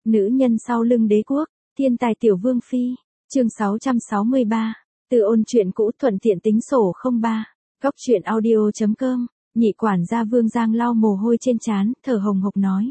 Nữ nhân sau lưng đế quốc, thiên tài tiểu vương phi, chương 663, từ ôn chuyện cũ thuận tiện tính sổ 03, góc chuyện audio.com, nhị quản gia Vương Giang lau mồ hôi trên trán, thở hồng hộc nói.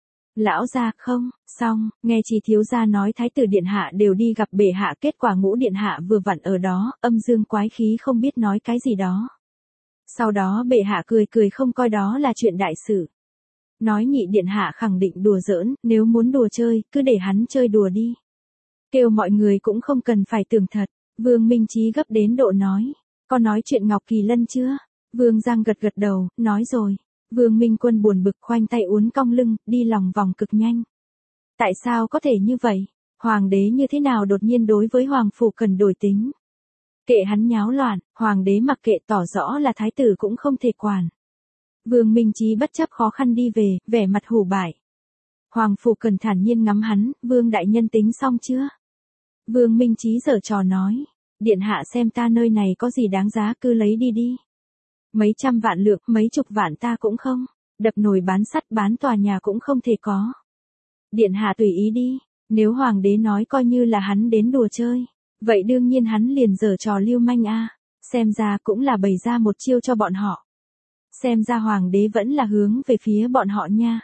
Lão gia không, xong, nghe chỉ thiếu gia nói thái tử điện hạ đều đi gặp bệ hạ, kết quả Ngũ điện hạ vừa vặn ở đó, âm dương quái khí không biết nói cái gì đó. Sau đó bệ hạ cười cười không coi đó là chuyện đại sự. Nói nhị điện hạ khẳng định đùa giỡn, nếu muốn đùa chơi, cứ để hắn chơi đùa đi. Kêu mọi người cũng không cần phải tưởng thật. Vương Minh Chí gấp đến độ nói. Con nói chuyện Ngọc Kỳ Lân chưa? Vương Giang gật gật đầu, nói rồi. Vương Minh Quân buồn bực khoanh tay uốn cong lưng, đi lòng vòng cực nhanh. Tại sao có thể như vậy? Hoàng đế như thế nào đột nhiên đối với Hoàng Phủ Cần đổi tính? Kệ hắn nháo loạn, hoàng đế mặc kệ, tỏ rõ là thái tử cũng không thể quản. Vương Minh Chí bất chấp khó khăn đi về, vẻ mặt hủ bại. Hoàng Phủ Cần thản nhiên ngắm hắn, Vương đại nhân tính xong chưa? Vương Minh Chí giở trò nói, điện hạ xem ta nơi này có gì đáng giá cứ lấy đi đi. Mấy trăm vạn lượng, mấy chục vạn ta cũng không, đập nồi bán sắt bán tòa nhà cũng không thể có. Điện hạ tùy ý đi, nếu hoàng đế nói coi như là hắn đến đùa chơi, vậy đương nhiên hắn liền giở trò lưu manh a, xem ra cũng là bày ra một chiêu cho bọn họ. Xem ra hoàng đế vẫn là hướng về phía bọn họ nha.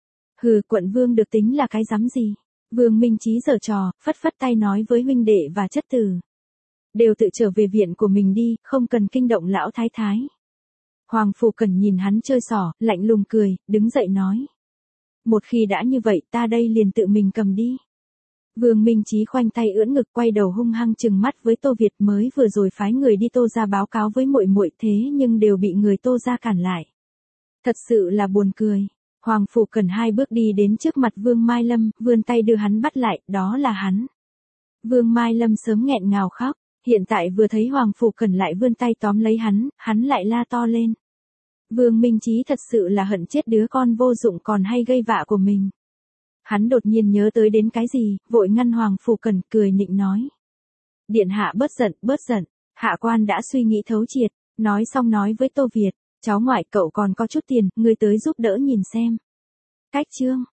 Hừ, quận vương được tính là cái rắm gì? Vương Minh Chí giở trò, phất phất tay nói với huynh đệ và chất tử. Đều tự trở về viện của mình đi, không cần kinh động lão thái thái. Hoàng Phủ Cần nhìn hắn chơi xỏ, lạnh lùng cười, đứng dậy nói. Một khi đã như vậy ta đây liền tự mình cầm đi. Vương Minh Chí khoanh tay ưỡn ngực quay đầu hung hăng trừng mắt với Tô Việt, mới vừa rồi phái người đi Tô gia báo cáo với muội muội thế nhưng đều bị người Tô gia cản lại. Thật sự là buồn cười. Hoàng Phủ Cần hai bước đi đến trước mặt Vương Mai Lâm, vươn tay đưa hắn bắt lại, đó là hắn. Vương Mai Lâm sớm nghẹn ngào khóc, hiện tại vừa thấy Hoàng Phủ Cần lại vươn tay tóm lấy hắn lại la to lên. Vương Minh Chí thật sự là hận chết đứa con vô dụng còn hay gây vạ của mình. Hắn đột nhiên nhớ tới đến cái gì, vội ngăn Hoàng Phủ Cần, cười nịnh nói. Điện hạ bớt giận, hạ quan đã suy nghĩ thấu triệt, nói xong nói với Tô Việt, cháu ngoại cậu còn có chút tiền, ngươi tới giúp đỡ nhìn xem. Cách chương,